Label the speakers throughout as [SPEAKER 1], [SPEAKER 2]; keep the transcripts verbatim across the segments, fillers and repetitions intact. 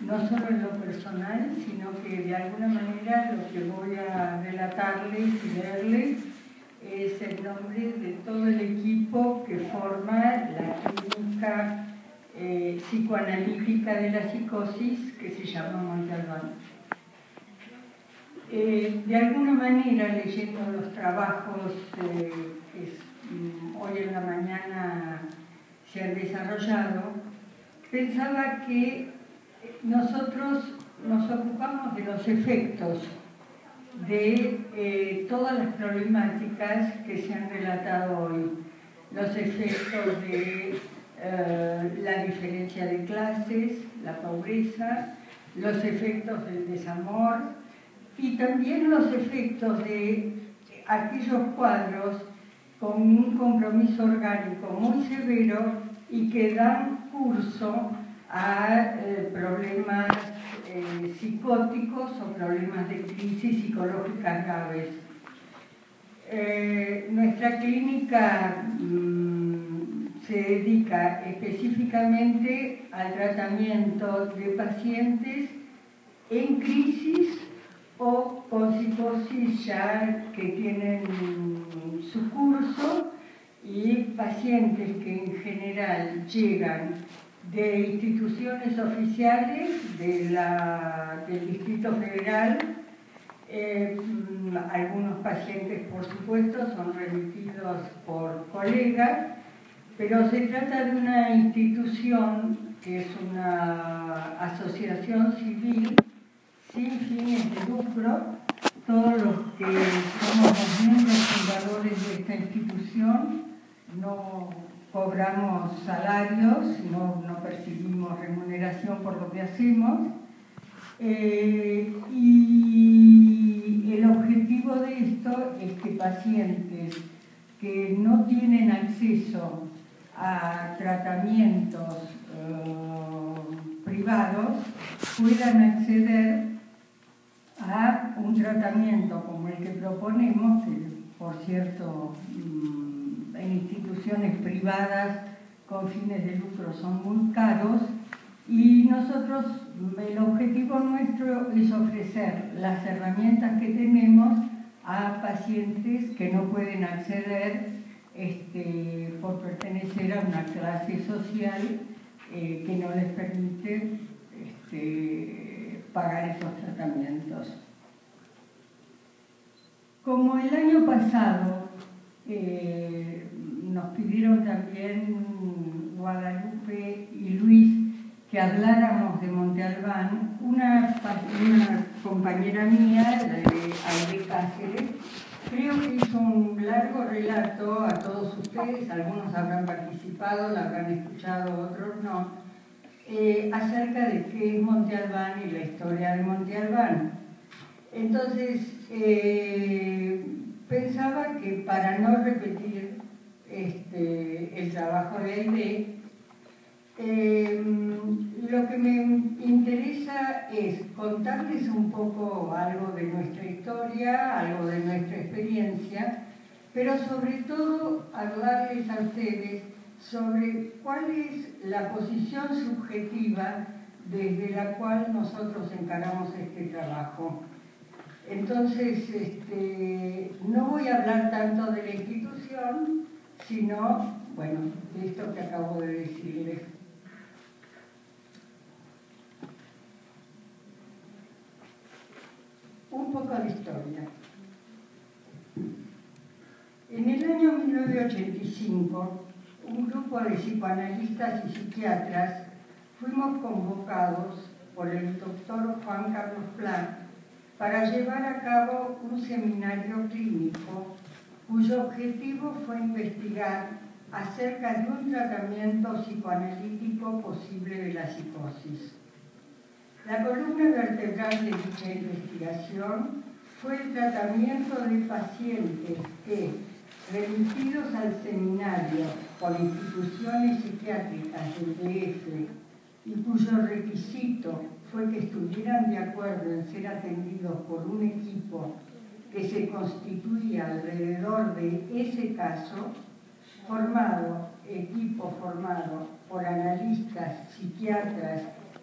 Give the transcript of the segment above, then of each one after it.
[SPEAKER 1] no solo en lo personal, sino que de alguna manera lo que voy a relatarles y leerles es el nombre de todo el equipo que forma la clínica eh, psicoanalítica de la psicosis que se llama Montalbán. Eh, de alguna manera, leyendo los trabajos eh, que mm, hoy en la mañana se han desarrollado, pensaba que nosotros nos ocupamos de los efectos de eh, todas las problemáticas que se han relatado hoy. Los efectos de eh, la diferencia de clases, la pobreza, los efectos del desamor y también los efectos de aquellos cuadros con un compromiso orgánico muy severo y que dan curso a eh, problemas eh, psicóticos o problemas de crisis psicológicas graves. Eh, nuestra clínica mmm, se dedica específicamente al tratamiento de pacientes en crisis o con psicosis ya que tienen su curso y pacientes que en general llegan de instituciones oficiales de la, del Distrito Federal. Eh, algunos pacientes, por supuesto, son remitidos por colegas, pero se trata de una institución que es una asociación civil sin fines de lucro. Todos los que somos los miembros fundadores de esta institución no cobramos salarios, no, no percibimos remuneración por lo que hacemos. Eh, y el objetivo de esto es que pacientes que no tienen acceso a tratamientos eh, privados puedan acceder a un tratamiento como el que proponemos, que por cierto en instituciones privadas con fines de lucro son muy caros, y nosotros, el objetivo nuestro es ofrecer las herramientas que tenemos a pacientes que no pueden acceder este, por pertenecer a una clase social eh, que no les permite este, pagar esos tratamientos. Como el año pasado eh, nos pidieron también Guadalupe y Luis que habláramos de Monte Albán, una, una compañera mía, la de Aide Cáceres, creo que hizo un largo relato a todos ustedes, algunos habrán participado, la habrán escuchado, otros no, eh, acerca de qué es Monte Albán y la historia de Monte Albán. Entonces, eh, pensaba que para no repetir este, el trabajo de Aide, Eh, lo que me interesa es contarles un poco algo de nuestra historia, algo de nuestra experiencia, pero sobre todo hablarles a ustedes sobre cuál es la posición subjetiva desde la cual nosotros encaramos este trabajo. Entonces, este, no voy a hablar tanto de la institución, sino, bueno, de esto que acabo de decirles. Un poco de historia. En el año mil novecientos ochenta y cinco, un grupo de psicoanalistas y psiquiatras fuimos convocados por el doctor Juan Carlos Pla para llevar a cabo un seminario clínico cuyo objetivo fue investigar acerca de un tratamiento psicoanalítico posible de la psicosis. La columna vertebral de dicha investigación fue el tratamiento de pacientes que, remitidos al seminario por instituciones psiquiátricas del D F y cuyo requisito fue que estuvieran de acuerdo en ser atendidos por un equipo que se constituía alrededor de ese caso, formado, equipo formado por analistas, psiquiatras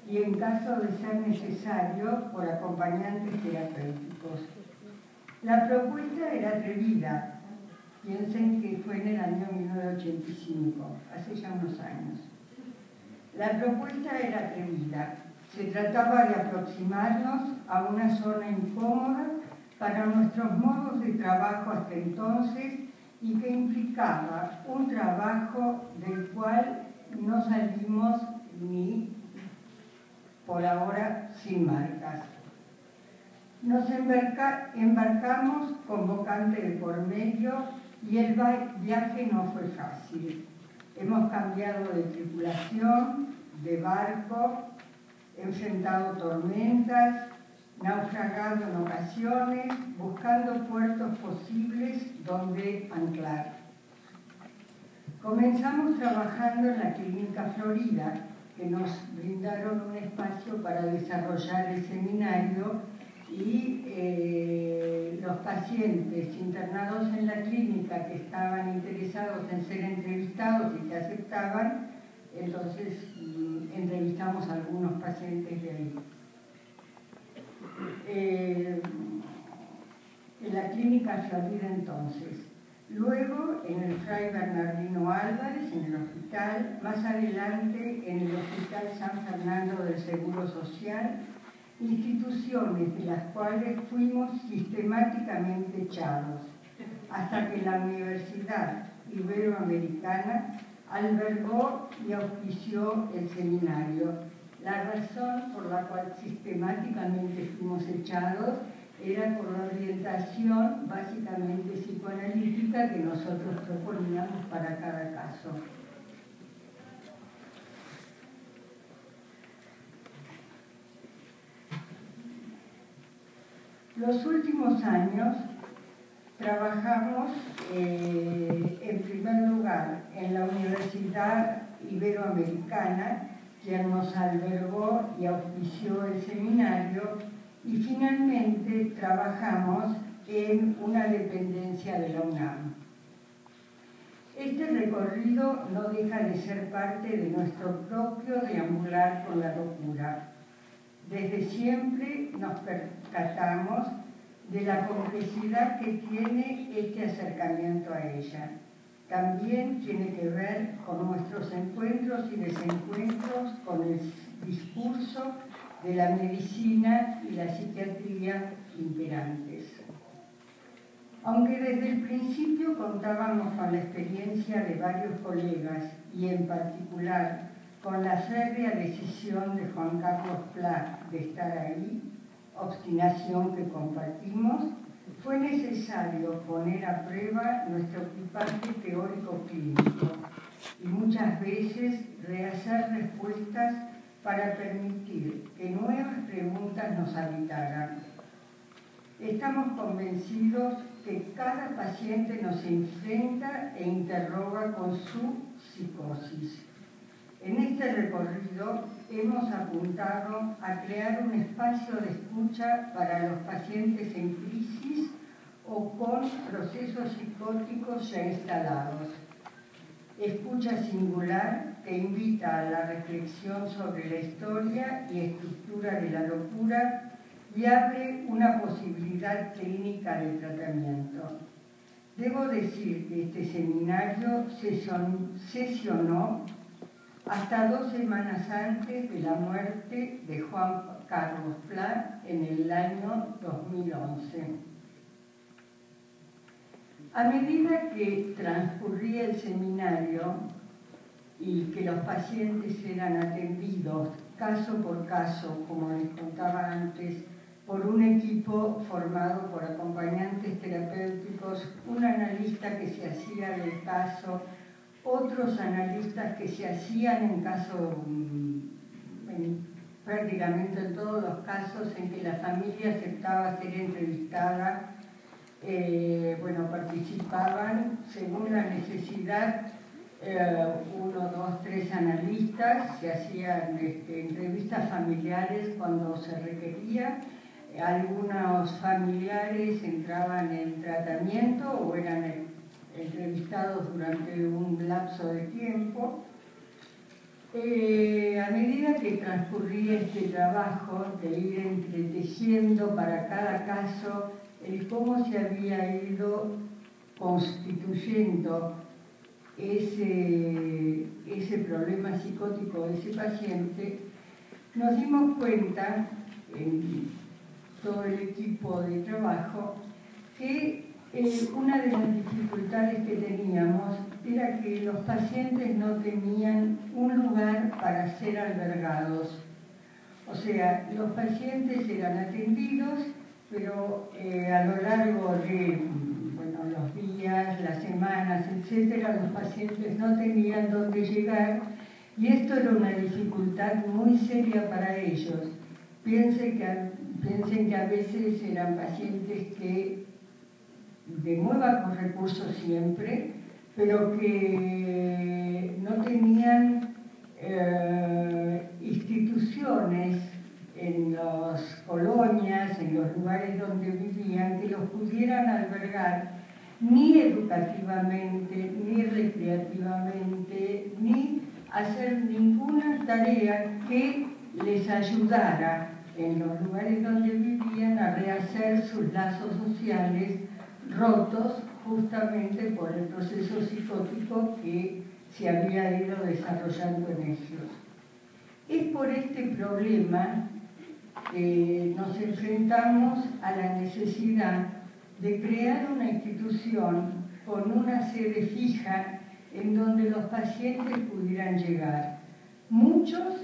[SPEAKER 1] y en caso de ser necesario por acompañantes terapéuticos. La propuesta era atrevida. Piensen que fue en el año mil novecientos ochenta y cinco, hace ya unos años. La propuesta era atrevida. Se trataba de aproximarnos a una zona incómoda para nuestros modos de trabajo hasta entonces y que implicaba un trabajo del cual no salimos ni por ahora sin marcas. Nos embarca, embarcamos convocante de por medio y el viaje no fue fácil. Hemos cambiado de tripulación, de barco, enfrentado tormentas, naufragado en ocasiones, buscando puertos posibles donde anclar. Comenzamos trabajando en la Clínica Florida, que nos brindaron un espacio para desarrollar el seminario y eh, los pacientes internados en la clínica que estaban interesados en ser entrevistados y que aceptaban, entonces mm, entrevistamos a algunos pacientes de ahí. Eh, en la Clínica Florida entonces. Luego en el Fray Bernardino Álvarez, en el hospital, más adelante en el Hospital San Fernando del Seguro Social, instituciones de las cuales fuimos sistemáticamente echados, hasta que la Universidad Iberoamericana albergó y auspició el seminario. La razón por la cual sistemáticamente fuimos echados era por la orientación básicamente psicoanalítica que nosotros proponíamos para cada caso. Los últimos años trabajamos eh, en primer lugar en la Universidad Iberoamericana, quien nos albergó y auspició el seminario, y finalmente trabajamos en una dependencia de la UNAM. Este recorrido no deja de ser parte de nuestro propio deambular con la locura. Desde siempre nos percatamos de la complejidad que tiene este acercamiento a ella. También tiene que ver con nuestros encuentros y desencuentros con el discurso de la medicina y la psiquiatría imperantes. Aunque desde el principio contábamos con la experiencia de varios colegas y en particular con la férrea decisión de Juan Carlos Pla de estar ahí, obstinación que compartimos, fue necesario poner a prueba nuestro equipaje teórico clínico y muchas veces rehacer respuestas para permitir que nuevas preguntas nos habitaran. Estamos convencidos que cada paciente nos enfrenta e interroga con su psicosis. En este recorrido hemos apuntado a crear un espacio de escucha para los pacientes en crisis o con procesos psicóticos ya instalados. Escucha singular que invita a la reflexión sobre la historia y estructura de la locura y abre una posibilidad clínica de tratamiento. Debo decir que este seminario sesionó hasta dos semanas antes de la muerte de Juan Carlos Pla en el año dos mil once. A medida que transcurría el seminario y que los pacientes eran atendidos caso por caso, como les contaba antes, por un equipo formado por acompañantes terapéuticos, un analista que se hacía del caso, otros analistas que se hacían en caso, en, prácticamente en todos los casos en que la familia aceptaba ser entrevistada, eh, bueno, participaban según la necesidad, eh, uno, dos, tres analistas, se hacían este, entrevistas familiares cuando se requería. Algunos familiares entraban en tratamiento o eran entrevistados durante un lapso de tiempo. Eh, a medida que transcurría este trabajo de ir entretejiendo para cada caso el cómo se había ido constituyendo ese, ese problema psicótico de ese paciente, nos dimos cuenta, en todo el equipo de trabajo, que eh, una de las dificultades que teníamos era que los pacientes no tenían un lugar para ser albergados. O sea, los pacientes eran atendidos, pero eh, a lo largo de bueno, los días, las semanas, etcétera, los pacientes no tenían dónde llegar y esto era una dificultad muy seria para ellos. Piensen que, piensen que a veces eran pacientes que de muy bajos recursos siempre, pero que no tenían eh, instituciones en las colonias, en los lugares donde vivían, que los pudieran albergar ni educativamente, ni recreativamente, ni hacer ninguna tarea que les ayudara en los lugares donde vivían a rehacer sus lazos sociales rotos justamente por el proceso psicótico que se había ido desarrollando en ellos. Es por este problema que nos enfrentamos a la necesidad de crear una institución con una sede fija en donde los pacientes pudieran llegar. Muchos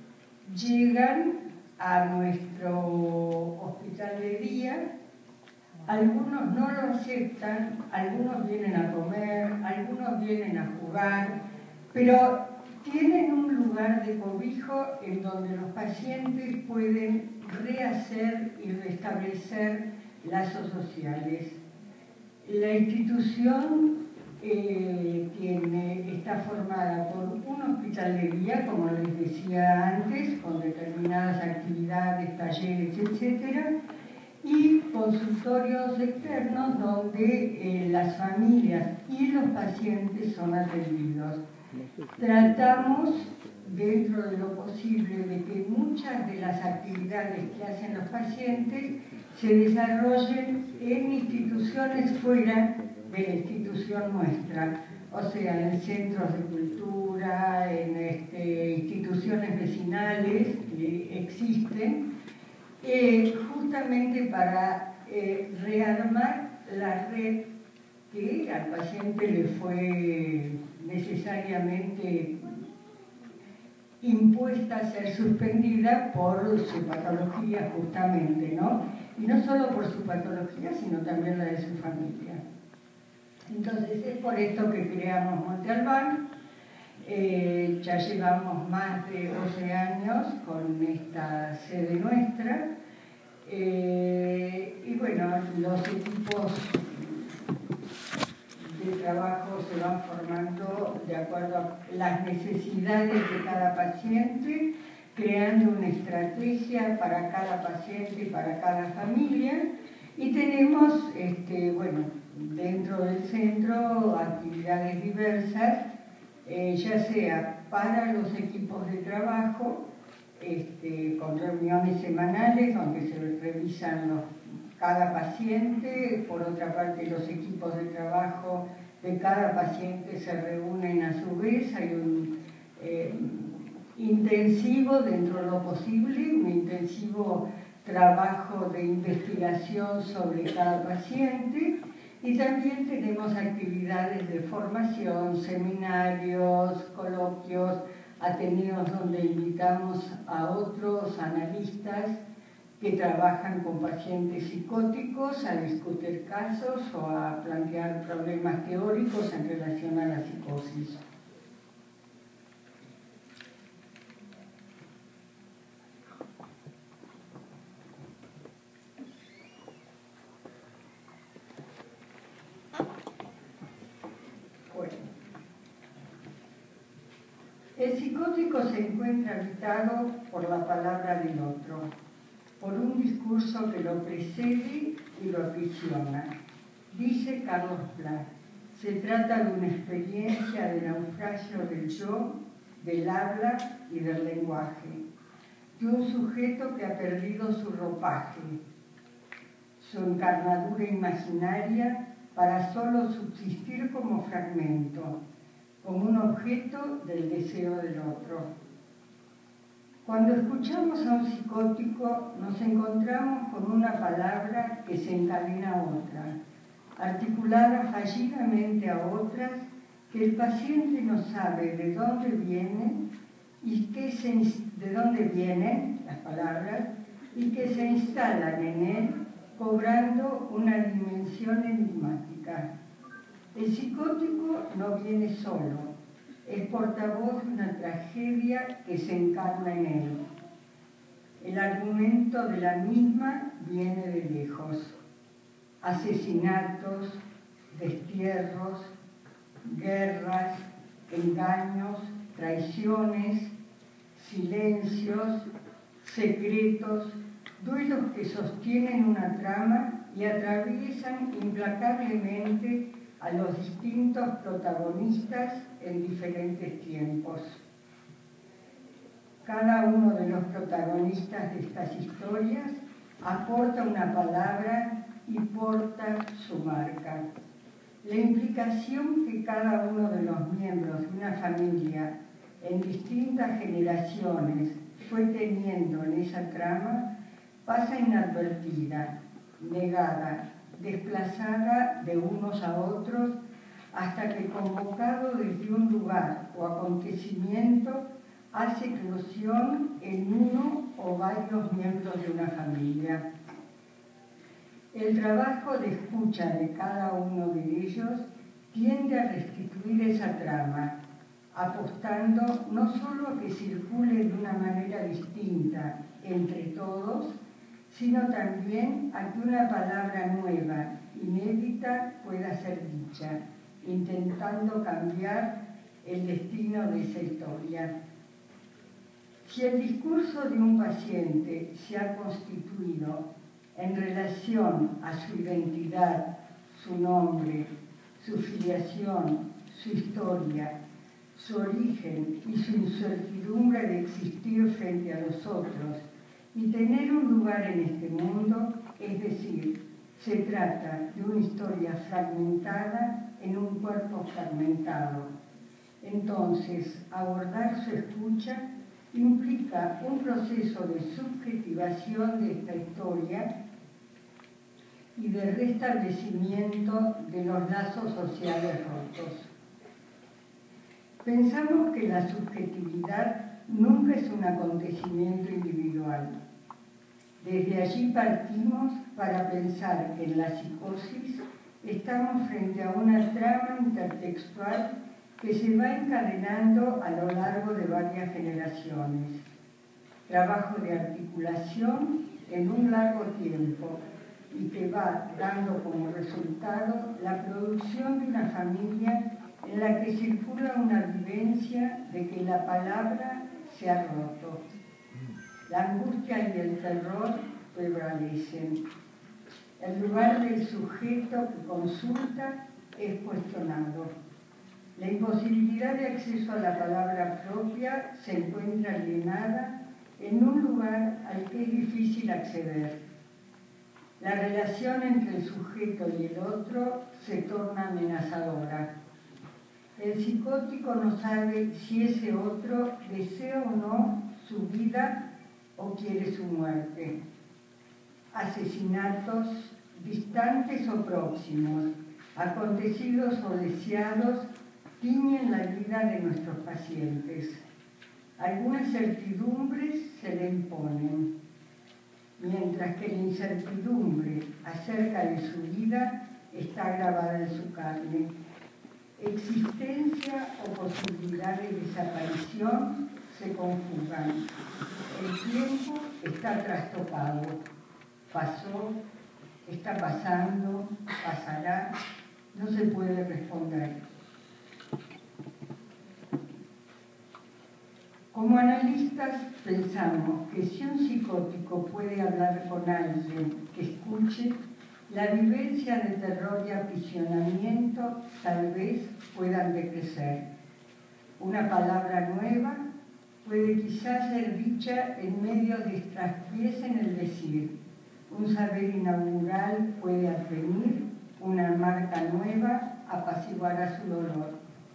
[SPEAKER 1] llegan a nuestro hospital de día, algunos no lo aceptan, algunos vienen a comer, algunos vienen a jugar, pero tienen un lugar de cobijo en donde los pacientes pueden rehacer y restablecer lazos sociales. La institución eh, tiene, está formada por un hospital de día, como les decía antes, con determinadas actividades, talleres, etcétera, y consultorios externos donde eh, las familias y los pacientes son atendidos. Tratamos, dentro de lo posible, de que muchas de las actividades que hacen los pacientes se desarrollen en instituciones fuera de la institución nuestra, o sea, en centros de cultura, en este, instituciones vecinales que existen, eh, justamente para eh, rearmar la red que al paciente le fue necesariamente impuesta a ser suspendida por su patología justamente, ¿no? Y no solo por su patología, sino también la de su familia. Entonces es por esto que creamos Monte Albán. Eh, ya llevamos más de doce años con esta sede nuestra. Eh, y bueno, los equipos de trabajo se van formando de acuerdo a las necesidades de cada paciente, creando una estrategia para cada paciente y para cada familia. Y tenemos, este, bueno, dentro del centro actividades diversas, eh, ya sea para los equipos de trabajo, este, con reuniones semanales donde se revisan los, cada paciente, por otra parte los equipos de trabajo de cada paciente se reúnen a su vez, hay un eh, intensivo dentro de lo posible, un intensivo trabajo de investigación sobre cada paciente. Y también tenemos actividades de formación, seminarios, coloquios, ateneos donde invitamos a otros analistas que trabajan con pacientes psicóticos a discutir casos o a plantear problemas teóricos en relación a la psicosis. El psicótico se encuentra habitado por la palabra del otro, por un discurso que lo precede y lo aprisiona. Dice Carlos Pla, se trata de una experiencia de naufragio del yo del habla y del lenguaje, de un sujeto que ha perdido su ropaje, su encarnadura imaginaria, para solo subsistir como fragmento, como un objeto del deseo del otro. Cuando escuchamos a un psicótico, nos encontramos con una palabra que se encadena a otra, articulada fallidamente a otras, que el paciente no sabe de dónde vienen y que se, de dónde vienen las palabras y que se instalan en él, cobrando una dimensión enigmática. El psicótico no viene solo, es portavoz de una tragedia que se encarna en él. El argumento de la misma viene de lejos. Asesinatos, destierros, guerras, engaños, traiciones, silencios, secretos, duelos que sostienen una trama y atraviesan implacablemente a los distintos protagonistas en diferentes tiempos. Cada uno de los protagonistas de estas historias aporta una palabra y porta su marca. La implicación que cada uno de los miembros de una familia en distintas generaciones fue teniendo en esa trama pasa inadvertida, negada, desplazada de unos a otros, hasta que convocado desde un lugar o acontecimiento hace eclosión en uno o varios miembros de una familia. El trabajo de escucha de cada uno de ellos tiende a restituir esa trama, apostando no solo a que circule de una manera distinta entre todos, sino también a que una palabra nueva, inédita, pueda ser dicha, intentando cambiar el destino de esa historia. Si el discurso de un paciente se ha constituido en relación a su identidad, su nombre, su filiación, su historia, su origen y su incertidumbre de existir frente a los otros y tener un lugar en este mundo, es decir, se trata de una historia fragmentada en un cuerpo fragmentado. Entonces, abordar su escucha implica un proceso de subjetivación de esta historia y de restablecimiento de los lazos sociales rotos. Pensamos que la subjetividad nunca es un acontecimiento individual. Desde allí partimos para pensar que en la psicosis estamos frente a una trama intertextual que se va encadenando a lo largo de varias generaciones. Trabajo de articulación en un largo tiempo y que va dando como resultado la producción de una familia en la que circula una vivencia de que la palabra se ha roto. La angustia y el terror prevalecen. El lugar del sujeto que consulta es cuestionado. La imposibilidad de acceso a la palabra propia se encuentra alienada en un lugar al que es difícil acceder. La relación entre el sujeto y el otro se torna amenazadora. El psicótico no sabe si ese otro desea o no su vida o quiere su muerte. Asesinatos distantes o próximos, acontecidos o deseados, tiñen la vida de nuestros pacientes. Algunas certidumbres se le imponen, mientras que la incertidumbre acerca de su vida está grabada en su carne. Existencia o posibilidad de desaparición se conjugan. El tiempo está trastocado. Pasó, está pasando, pasará, no se puede responder. Como analistas pensamos que si un psicótico puede hablar con alguien que escuche, la vivencia de terror y aprisionamiento tal vez puedan decrecer. Una palabra nueva puede quizás ser dicha en medio de traspiés en el decir. Un saber inaugural puede advenir, una marca nueva apaciguará su dolor.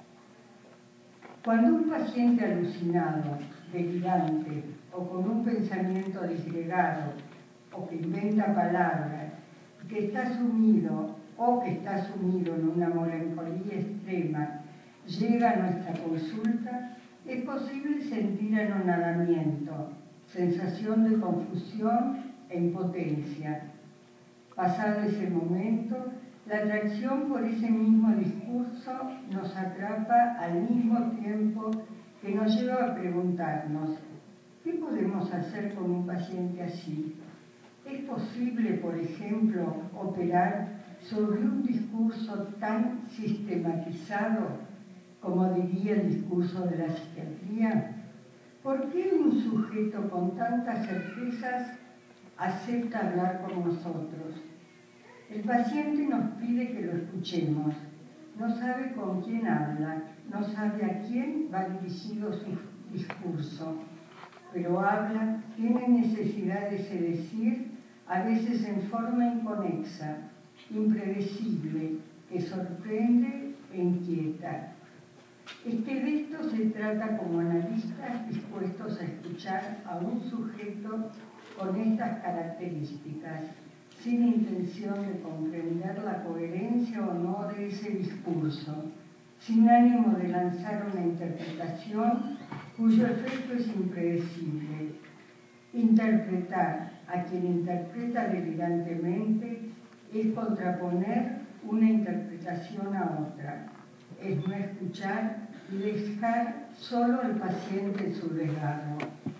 [SPEAKER 1] Cuando un paciente alucinado, delirante o con un pensamiento disgregado o que inventa palabras, que está sumido o que está sumido en una melancolía extrema, llega a nuestra consulta, es posible sentir anonadamiento, sensación de confusión e impotencia. Pasado ese momento, la atracción por ese mismo discurso nos atrapa al mismo tiempo que nos lleva a preguntarnos, ¿qué podemos hacer con un paciente así? ¿Es posible, por ejemplo, operar sobre un discurso tan sistematizado como diría el discurso de la psiquiatría? ¿Por qué un sujeto con tantas certezas acepta hablar con nosotros? El paciente nos pide que lo escuchemos, no sabe con quién habla, no sabe a quién va dirigido su discurso, pero habla, tiene necesidad de se decir, a veces en forma inconexa, impredecible, que sorprende e inquieta. Es que de esto se trata como analistas dispuestos a escuchar a un sujeto con estas características, sin intención de comprender la coherencia o no de ese discurso, sin ánimo de lanzar una interpretación cuyo efecto es impredecible. Interpretar a quien interpreta delirantemente es contraponer una interpretación a otra, es no escuchar y dejar solo al paciente en su desgarro.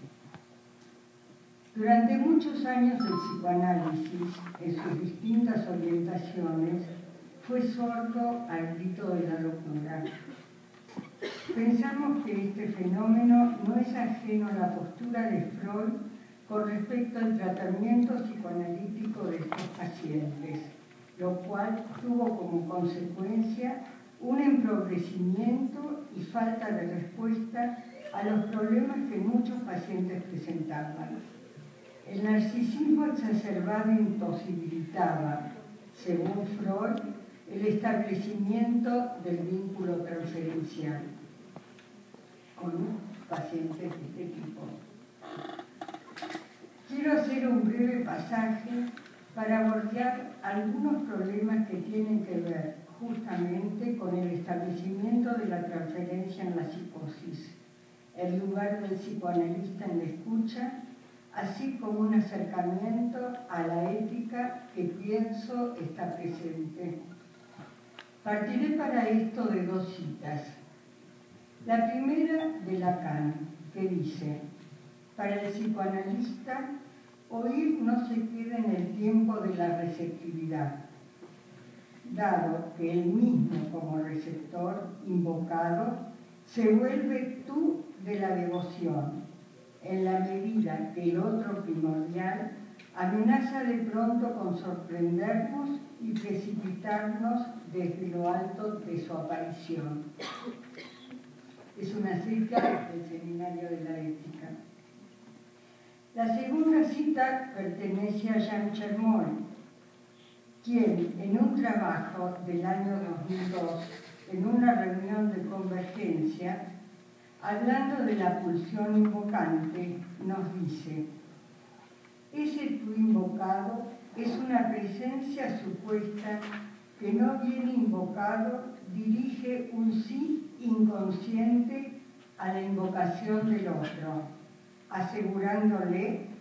[SPEAKER 1] Durante muchos años el psicoanálisis, en sus distintas orientaciones, fue sordo al grito de la locura. Pensamos que este fenómeno no es ajeno a la postura de Freud con respecto al tratamiento psicoanalítico de estos pacientes, lo cual tuvo como consecuencia un empobrecimiento y falta de respuesta a los problemas que muchos pacientes presentaban. El narcisismo exacerbado imposibilitaba, según Freud, el establecimiento del vínculo transferencial con pacientes de este tipo. Quiero hacer un breve pasaje para abordar algunos problemas que tienen que ver justamente con el establecimiento de la transferencia en la psicosis, el lugar del psicoanalista en la escucha, así como un acercamiento a la ética que pienso está presente. Partiré para esto de dos citas. La primera de Lacan, que dice: para el psicoanalista, oír no se queda en el tiempo de la receptividad, dado que él mismo como receptor invocado se vuelve tú de la devoción, en la medida que el otro primordial amenaza de pronto con sorprendernos y precipitarnos desde lo alto de su aparición. Es una cita del Seminario de la Ética. La segunda cita pertenece a Jean Chermol, quien en un trabajo del año dos mil dos, en una reunión de convergencia, hablando de la pulsión invocante, nos dice: ese tú invocado es una presencia supuesta que no bien invocado dirige un sí inconsciente a la invocación del otro, asegurándole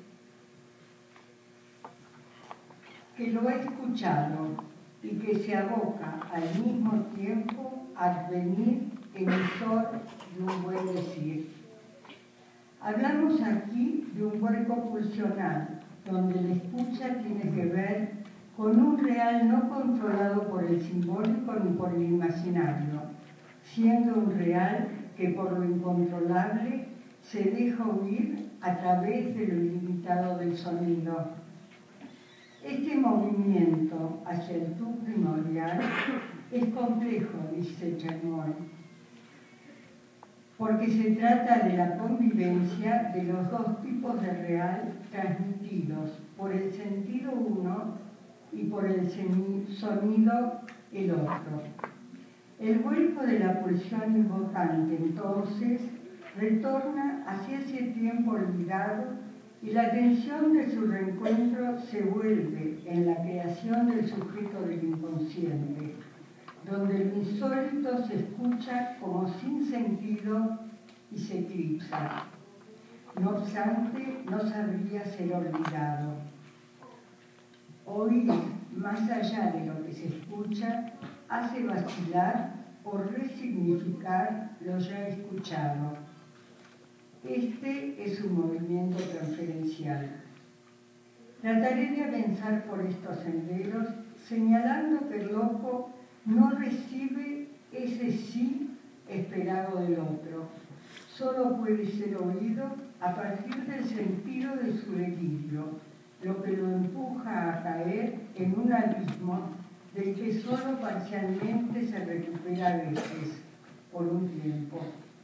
[SPEAKER 1] que lo ha escuchado y que se aboca al mismo tiempo a venir emisor de un buen decir. Hablamos aquí de un hueco pulsional, donde la escucha tiene que ver con un real no controlado por el simbólico ni por el imaginario, siendo un real que por lo incontrolable se deja oír a través de lo ilimitado del sonido. Este movimiento hacia el tú primordial es complejo, dice Chermol, porque se trata de la convivencia de los dos tipos de real transmitidos por el sentido uno y por el sonido el otro. El vuelco de la pulsión invocante, entonces, retorna hacia ese tiempo olvidado y la tensión de su reencuentro se vuelve en la creación del sujeto del inconsciente, donde lo insólito se escucha como sin sentido y se eclipsa. No obstante, no sabría ser olvidado. Oír, más allá de lo que se escucha, hace vacilar o resignificar lo ya escuchado. Este es un movimiento transferencial. Trataré de avanzar por estos senderos señalando que el loco no recibe ese sí esperado del otro. Solo puede ser oído a partir del sentido de su delirio, lo que lo empuja a caer en un abismo del que solo parcialmente se recupera a veces, por un tiempo.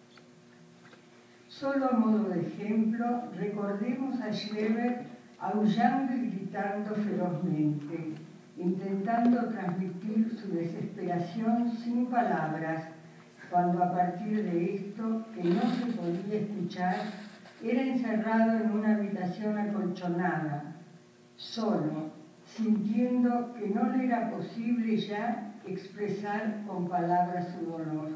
[SPEAKER 1] Solo a modo de ejemplo, recordemos a Schreber aullando y gritando ferozmente, intentando transmitir su desesperación sin palabras, cuando a partir de esto, que no se podía escuchar, era encerrado en una habitación acolchonada, solo, sintiendo que no le era posible ya expresar con palabras su dolor.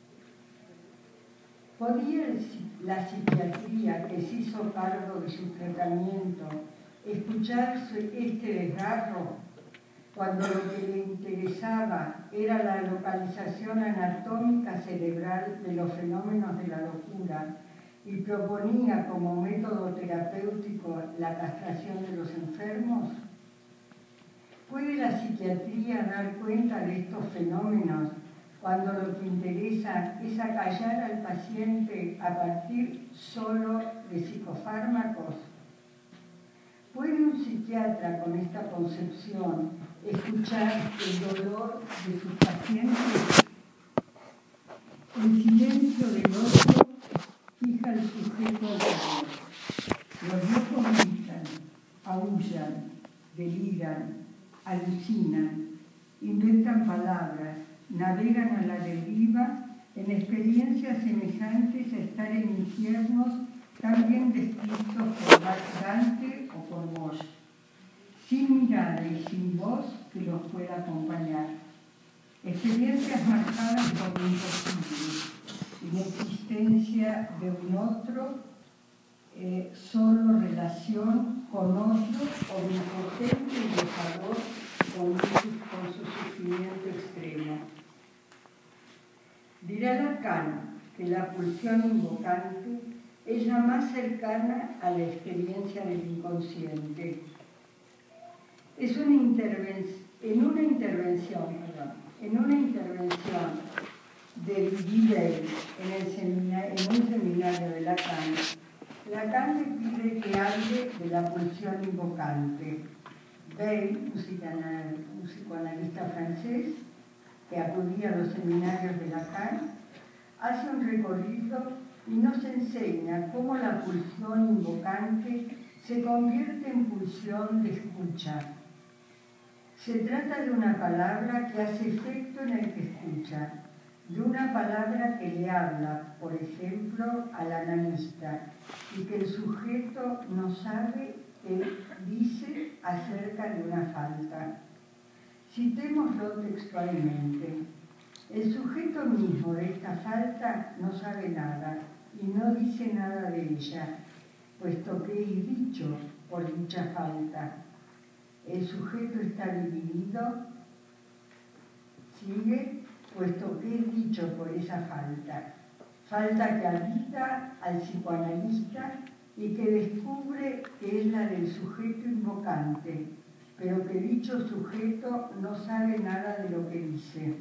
[SPEAKER 1] ¿Podía la psiquiatría que se hizo cargo de su tratamiento escuchar este desgarro cuando lo que le interesaba era la localización anatómica cerebral de los fenómenos de la locura y proponía como método terapéutico la castración de los enfermos? ¿Puede la psiquiatría dar cuenta de estos fenómenos cuando lo que interesa es acallar al paciente a partir solo de psicofármacos? ¿Puede un psiquiatra con esta concepción escuchar el dolor de sus pacientes? El silencio del otro fija al sujeto al dolor. Los locos gritan, aúllan, deliran, alucinan, inventan palabras, navegan a la deriva en experiencias semejantes a estar en infiernos también descritos por Dante o por Bosch, sin mirada y sin voz que los pueda acompañar. Experiencias marcadas por lo imposible, inexistencia de un otro, eh, solo relación con otro omnipotente y dejador con, con su sufrimiento extremo. Dirá Lacan que la pulsión invocante es la más cercana a la experiencia del inconsciente. Es una intervención, en una intervención, perdón, en una intervención de Vivel en, el seminario, en un seminario de Lacan, Lacan le pide que hable de la pulsión invocante. Bell, un psicoanalista francés que acudía a los seminarios de Lacan, hace un recorrido y nos enseña cómo la pulsión invocante se convierte en pulsión de escucha. Se trata de una palabra que hace efecto en el que escucha, de una palabra que le habla, por ejemplo, al analista, y que el sujeto no sabe qué dice acerca de una falta. Citémoslo textualmente. El sujeto mismo de esta falta no sabe nada y no dice nada de ella, puesto que es dicho por dicha falta. El sujeto está dividido, sigue, puesto que es dicho por esa falta. Falta que habita al psicoanalista y que descubre que es la del sujeto invocante, pero que dicho sujeto no sabe nada de lo que dice.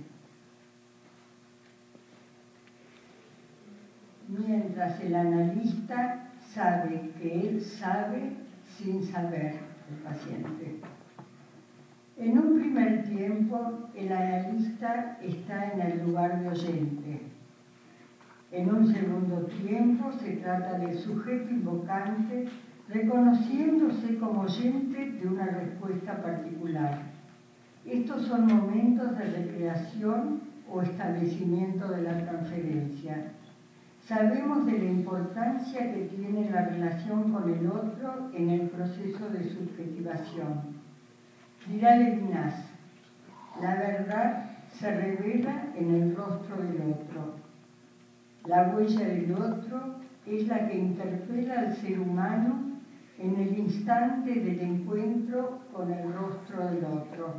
[SPEAKER 1] Mientras el analista sabe que él sabe sin saber el paciente. En un primer tiempo, el analista está en el lugar de oyente. En un segundo tiempo se trata del sujeto invocante reconociéndose como oyente de una respuesta particular. Estos son momentos de recreación o establecimiento de la transferencia. Sabemos de la importancia que tiene la relación con el otro en el proceso de subjetivación. Dirá Levinas, la verdad se revela en el rostro del otro. La huella del otro es la que interpela al ser humano en el instante del encuentro con el rostro del otro.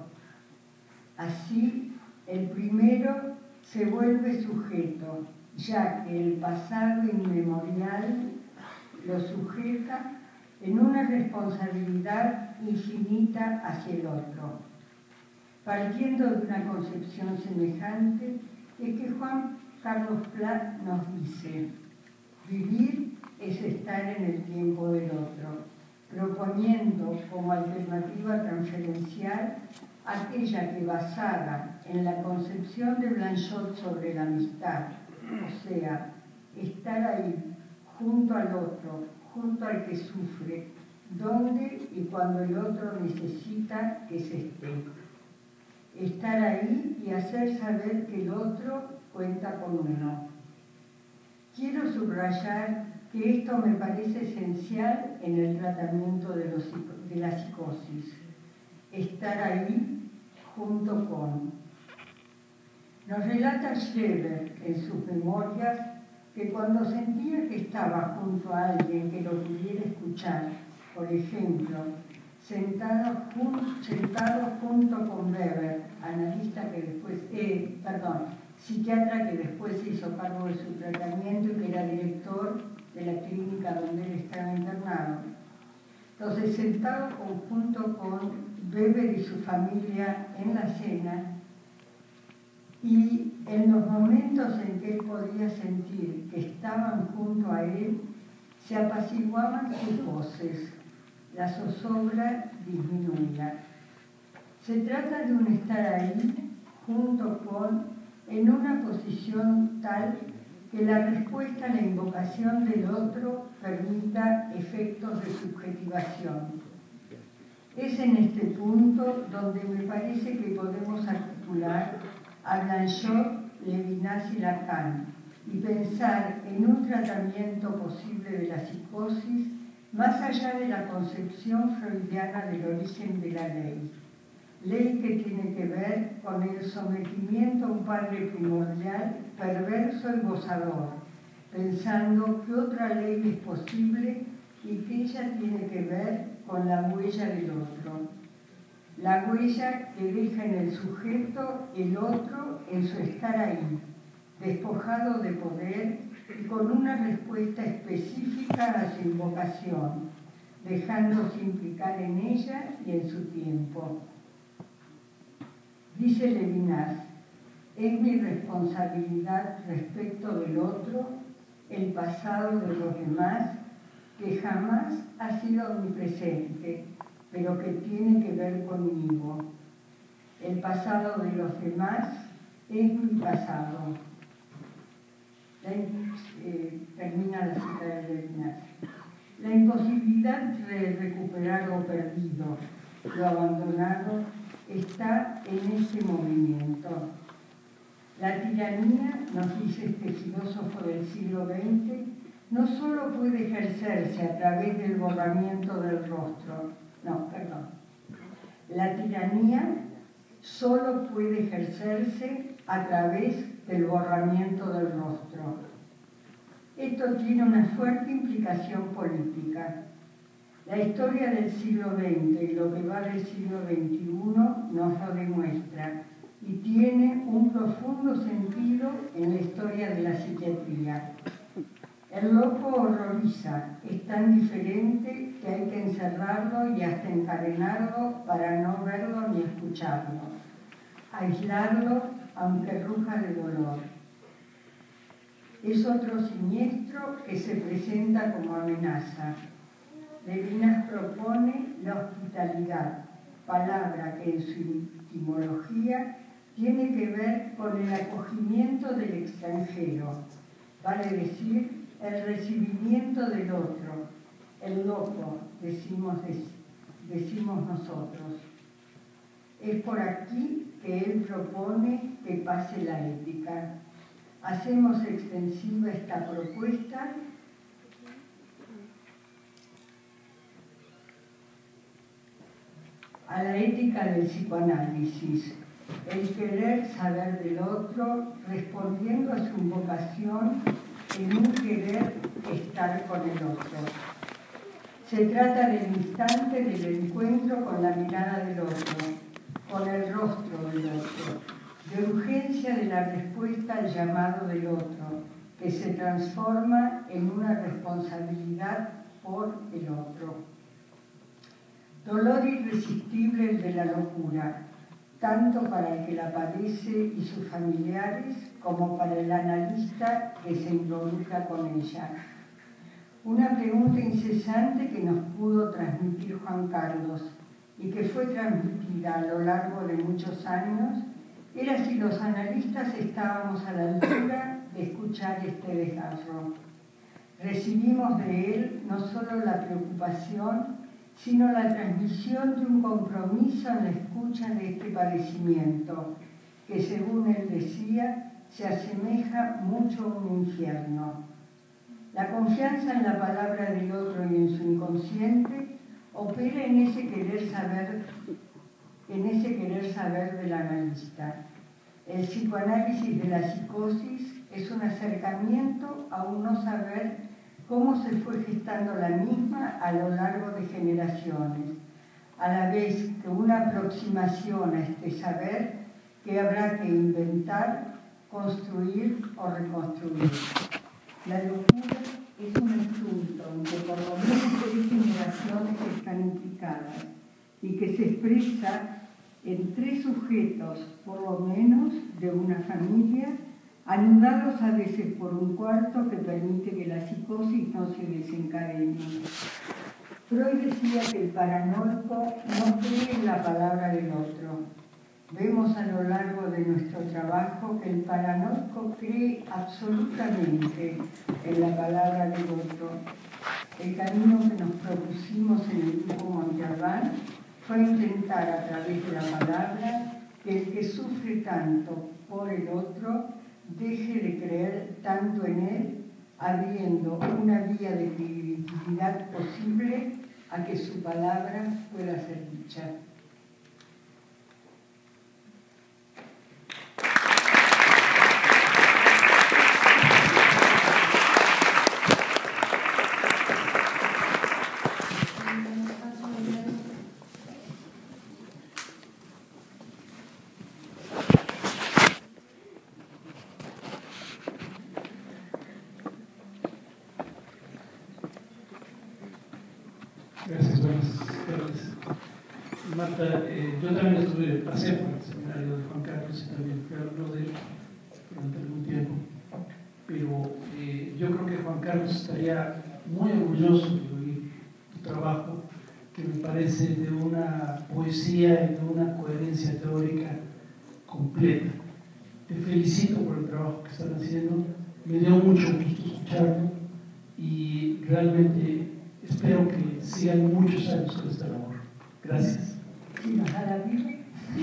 [SPEAKER 1] Así, el primero se vuelve sujeto, ya que el pasado inmemorial lo sujeta en una responsabilidad infinita hacia el otro. Partiendo de una concepción semejante, es que Juan Carlos Pla nos dice: vivir es estar en el tiempo del otro, proponiendo como alternativa transferencial aquella que, basada en la concepción de Blanchot sobre la amistad, o sea, estar ahí, junto al otro, junto al que sufre, donde y cuando el otro necesita que se esté. Estar ahí y hacer saber que el otro cuenta con uno. Quiero subrayar que esto me parece esencial en el tratamiento de, los, de la psicosis. Estar ahí junto con. Nos relata Schreber en sus memorias que cuando sentía que estaba junto a alguien que lo pudiera escuchar, por ejemplo, sentado, jun, sentado junto con Weber, analista que después, eh, perdón, psiquiatra que después se hizo cargo de su tratamiento y que era director de la clínica donde él estaba internado. Entonces, sentado junto con Weber y su familia en la cena, y en los momentos en que él podía sentir que estaban junto a él, se apaciguaban sus voces, la zozobra disminuía. Se trata de un estar ahí, junto con, en una posición tal que la respuesta a la invocación del otro permita efectos de subjetivación. Es en este punto donde me parece que podemos articular a Blanchot, Levinas y Lacan y pensar en un tratamiento posible de la psicosis más allá de la concepción freudiana del origen de la ley. Ley que tiene que ver con el sometimiento a un padre primordial, perverso y gozador, pensando que otra ley es posible y que ella tiene que ver con la huella del otro. La huella que deja en el sujeto el otro en su estar ahí, despojado de poder y con una respuesta específica a su invocación, dejándose implicar en ella y en su tiempo. Dice Levinas, es mi responsabilidad respecto del otro, el pasado de los demás, que jamás ha sido omnipresente, pero que tiene que ver conmigo. El pasado de los demás es mi pasado. La, eh, termina la cita de Levinas. La imposibilidad de recuperar lo perdido, lo abandonado, está en este movimiento. La tiranía, nos dice este filósofo del siglo veinte, no solo puede ejercerse a través del borramiento del rostro, no, perdón. La tiranía solo puede ejercerse a través del borramiento del rostro. Esto tiene una fuerte implicación política. La historia del siglo veinte y lo que va del siglo veintiuno nos lo demuestra y tiene un profundo sentido en la historia de la psiquiatría. El loco horroriza, es tan diferente que hay que encerrarlo y hasta encadenarlo para no verlo ni escucharlo, aislarlo aunque ruja de dolor. Es otro siniestro que se presenta como amenaza. Levinas propone la hospitalidad, palabra que en su etimología tiene que ver con el acogimiento del extranjero, vale decir, el recibimiento del otro, el loco, decimos, decimos nosotros. Es por aquí que él propone que pase la ética. Hacemos extensiva esta propuesta a la ética del psicoanálisis, el querer saber del otro respondiendo a su vocación en un querer estar con el otro. Se trata del instante del encuentro con la mirada del otro, con el rostro del otro, de urgencia de la respuesta al llamado del otro, que se transforma en una responsabilidad por el otro. Dolor irresistible el de la locura, tanto para el que la padece y sus familiares, como para el analista que se involucra con ella. Una pregunta incesante que nos pudo transmitir Juan Carlos y que fue transmitida a lo largo de muchos años era si los analistas estábamos a la altura de escuchar este desgarro. Recibimos de él no solo la preocupación, sino la transmisión de un compromiso en la escucha de este padecimiento, que según él decía, se asemeja mucho a un infierno. La confianza en la palabra del otro y en su inconsciente opera en ese querer saber, en ese querer saber del analista. El psicoanálisis de la psicosis es un acercamiento a un no saber cómo se fue gestando la misma a lo largo de generaciones, a la vez que una aproximación a este saber que habrá que inventar, construir o reconstruir. La locura es un asunto en que por lo menos tres generaciones están implicadas y que se expresa en tres sujetos, por lo menos, de una familia, anudados a veces por un cuarto que permite que la psicosis no se desencadene. Freud decía que el paranoico no cree en la palabra del otro. Vemos a lo largo de nuestro trabajo que el paranoico cree absolutamente en la palabra del otro. El camino que nos propusimos en el grupo Montalbán fue intentar a través de la palabra que el que sufre tanto por el otro deje de creer tanto en él, abriendo una vía de credibilidad posible a que su palabra pueda ser dicha.
[SPEAKER 2] Gracias, buenas tardes. Marta, eh, yo también estuve, pasé por el seminario de Juan Carlos y también fui alumno de él durante algún tiempo, pero eh, yo creo que Juan Carlos estaría muy orgulloso de oír tu trabajo, que me parece de una poesía y de una coherencia teórica completa. Te felicito por el trabajo que están haciendo, me dio mucho gusto escucharlo y realmente espero que sigan muchos años con esta labor. Gracias.
[SPEAKER 1] Sí, nos da la vida.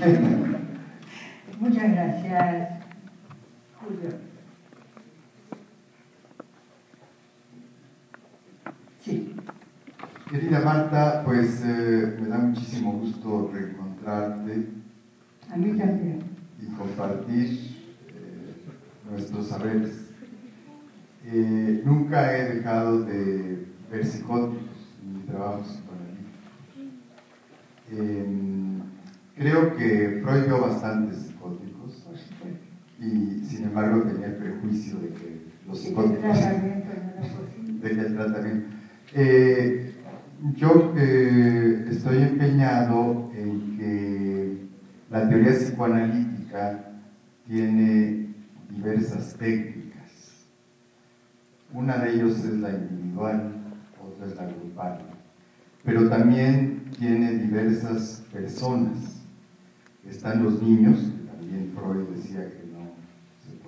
[SPEAKER 1] Muchas gracias, Julio. Sí.
[SPEAKER 3] Querida Marta, pues eh, me da muchísimo gusto reencontrarte.
[SPEAKER 1] A mí también.
[SPEAKER 3] Y compartir eh, nuestros saberes. Eh, nunca he dejado de ver psicóticos en mi trabajo psicoanalítico. Eh, creo que Freud vio bastantes psicóticos y sin embargo tenía el prejuicio de que los psicóticos... de que el tratamiento... Eh, yo eh, estoy empeñado en que la teoría psicoanalítica tiene diversas técnicas. Una de ellas es la individual, otra es la grupal, pero también tiene diversas personas. Están los niños, que también Freud decía que no se podían tratar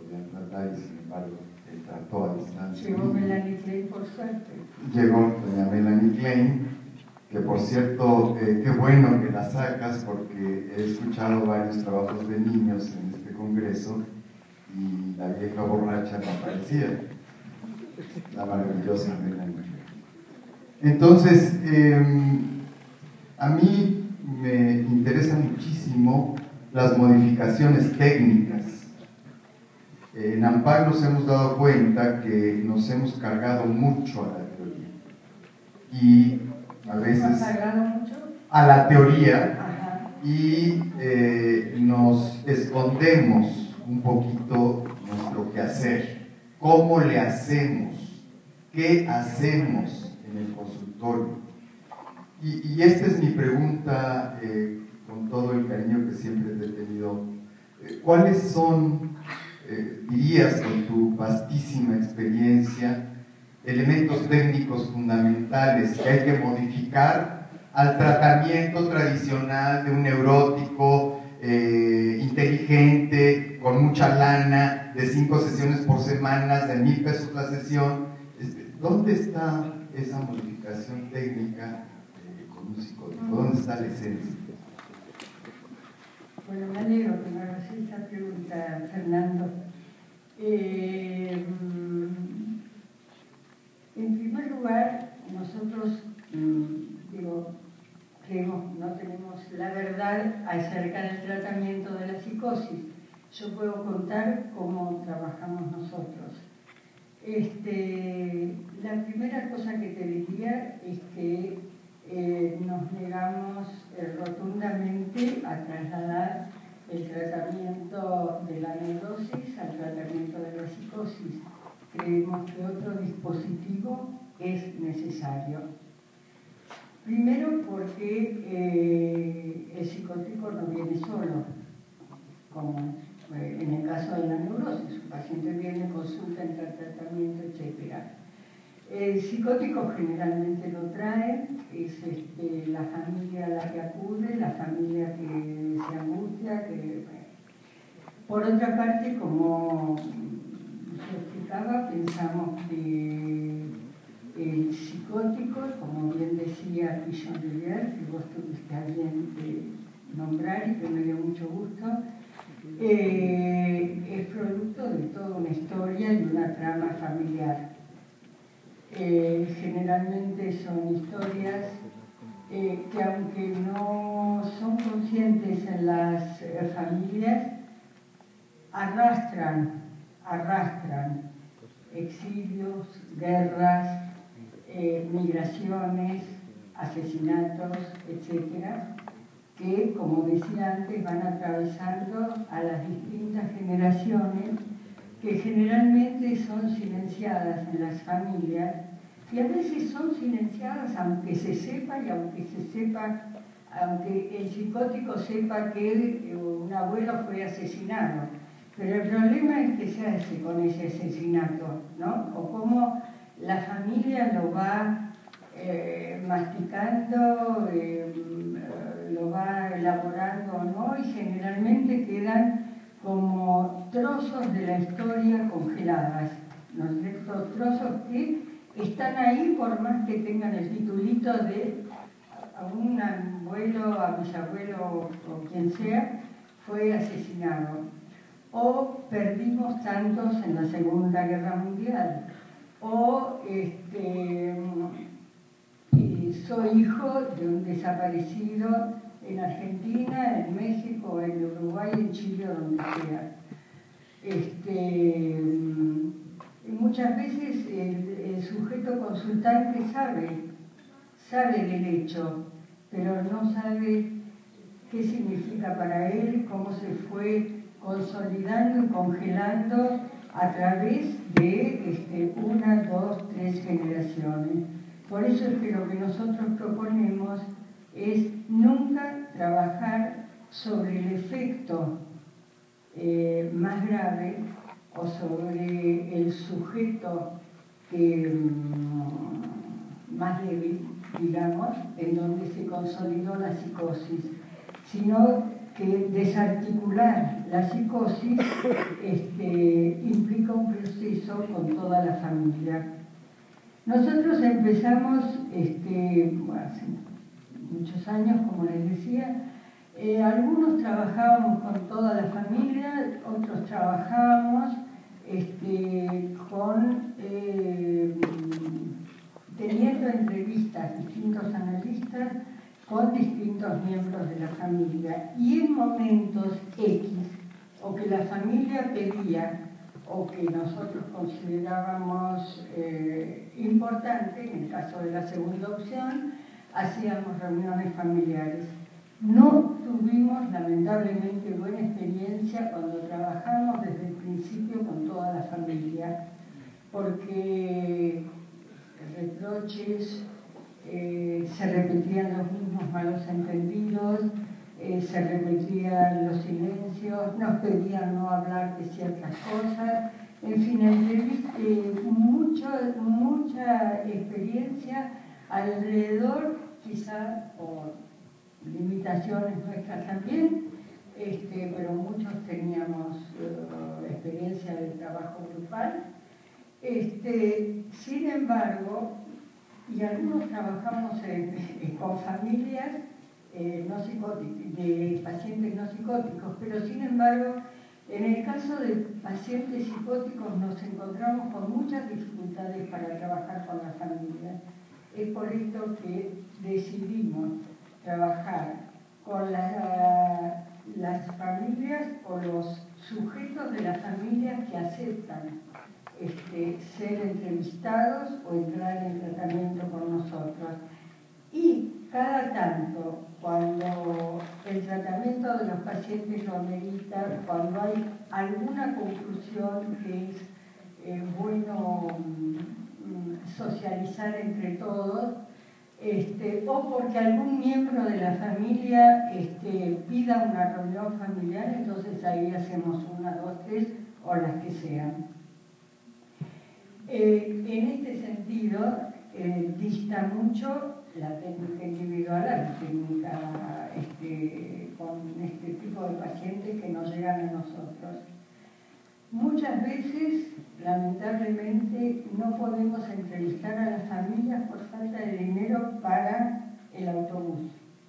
[SPEAKER 3] tratar y sin embargo él trató a distancia.
[SPEAKER 1] Llegó Melanie Klein, por suerte.
[SPEAKER 3] Llegó doña Melanie Klein, que por cierto, eh, qué bueno que la sacas porque he escuchado varios trabajos de niños en este congreso y la vieja borracha no aparecía, la maravillosa Melanie Klein. Entonces, eh, a mí me interesan muchísimo las modificaciones técnicas. En AMPAC nos hemos dado cuenta que nos hemos cargado mucho a la teoría y a veces
[SPEAKER 1] cargado mucho?
[SPEAKER 3] a la teoría.
[SPEAKER 1] Ajá.
[SPEAKER 3] Y eh, nos escondemos un poquito nuestro quehacer. ¿Cómo le hacemos? ¿Qué hacemos en el consultorio? Y, y esta es mi pregunta, eh, con todo el cariño que siempre te he tenido. Eh, ¿Cuáles son, eh, dirías con tu vastísima experiencia, elementos técnicos fundamentales que hay que modificar al tratamiento tradicional de un neurótico eh, inteligente, con mucha lana, de cinco sesiones por semana, de mil pesos la sesión? ¿Dónde está esa modificación técnica eh, con un psicótico? ¿Dónde está la esencia?
[SPEAKER 1] Bueno, me alegro que me hagas esa pregunta, Fernando. Eh, en primer lugar, nosotros, digo, creemos, no tenemos la verdad acerca del tratamiento de la psicosis. Yo puedo contar cómo trabajamos nosotros. Este, la primera cosa que te diría es que eh, nos negamos eh, rotundamente a trasladar el tratamiento de la neurosis al tratamiento de la psicosis. Creemos que otro dispositivo es necesario. Primero porque eh, el psicótico no viene solo, como eh, en el caso de la neurosis, un paciente viene, consulta, entra al tratamiento, etcétera. El psicótico generalmente lo trae, es este, la familia a la que acude, la familia que se angustia, que... Por otra parte, como yo explicaba, pensamos que el psicótico, como bien decía Guillaume Rivière, que vos tuviste a bien de nombrar y que me dio mucho gusto, eh, es producto de toda una historia y una trama familiar. Eh, generalmente son historias eh, que, aunque no son conscientes en las eh, familias, arrastran, arrastran exilios, guerras, eh, migraciones, asesinatos, etcétera, que, como decía antes, van atravesando a las distintas generaciones, que generalmente son silenciadas en las familias, y a veces son silenciadas aunque se sepa y aunque se sepa, aunque el psicótico sepa que un abuelo fue asesinado. Pero el problema es que se hace con ese asesinato, ¿no? O cómo la familia lo va eh, masticando, eh, lo va elaborando o no, y generalmente quedan como trozos de la historia congeladas, ¿no es cierto? Trozos que están ahí por más que tengan el titulito de a un abuelo, a bisabuelo o quien sea, fue asesinado. O perdimos tantos en la Segunda Guerra Mundial. O este, soy hijo de un desaparecido en Argentina, en México, en Uruguay, en Chile o donde sea. Este, y muchas veces el, el sujeto consultante sabe, sabe del hecho, pero no sabe qué significa para él, cómo se fue consolidando y congelando a través de este, una, dos, tres generaciones. Por eso es que lo que nosotros proponemos es nunca trabajar sobre el efecto eh, más grave o sobre el sujeto que, mmm, más débil, digamos, en donde se consolidó la psicosis, sino que desarticular la psicosis este, implica un proceso con toda la familia. Nosotros empezamos este, hace muchos años, como les decía, eh, algunos trabajábamos con toda la familia, otros trabajábamos este, con, eh, teniendo entrevistas, distintos analistas, con distintos miembros de la familia. Y en momentos X, o que la familia pedía, o que nosotros considerábamos eh, importante, en el caso de la segunda opción, hacíamos reuniones familiares. No tuvimos lamentablemente buena experiencia cuando trabajamos desde el principio con toda la familia, porque reproches, eh, se repetían los mismos malos entendidos, eh, se repetían los silencios, nos pedían no hablar de ciertas cosas, en fin, eh, mucho, mucha experiencia alrededor, quizá por limitaciones nuestras también, este, pero muchos teníamos uh, experiencia de trabajo grupal. Este, sin embargo, y algunos trabajamos en, en, con familias eh, no psicóticas, de pacientes no psicóticos, pero sin embargo, en el caso de pacientes psicóticos nos encontramos con muchas dificultades para trabajar con la familia. Es por esto que decidimos trabajar con la, las familias o los sujetos de las familias que aceptan este, ser entrevistados o entrar en tratamiento con nosotros. Y cada tanto, cuando el tratamiento de los pacientes lo amerita, cuando hay alguna conclusión que es eh, bueno mm, socializar entre todos, Este, o porque algún miembro de la familia este, pida una reunión familiar, entonces ahí hacemos una, dos, tres o las que sean. Eh, en este sentido, eh, dista mucho la técnica individual a la técnica este, con este tipo de pacientes que nos llegan a nosotros. Muchas veces, lamentablemente, no podemos entrevistar a las familias por falta de dinero para el autobús.